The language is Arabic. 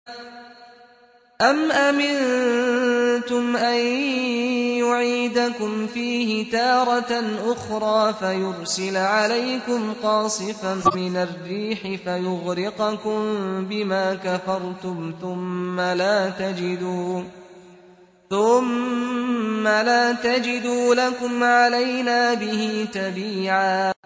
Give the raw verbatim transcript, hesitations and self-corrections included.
أَمْ أَمِنْتُمْ أَنْ يُعِيدَكُمْ فِيهِ تَارَةً أُخْرَىٰ فَيُرْسِلَ عَلَيْكُمْ قَاصِفًا مِنَ الرِّيحِ فَيُغْرِقَكُم بِمَا كَفَرْتُمْ ثُمَّ لَا تَجِدُوا ثُمَّ لَا تَجِدُوا لَكُمْ عَلَيْنَا بِهِ تَبِيعًا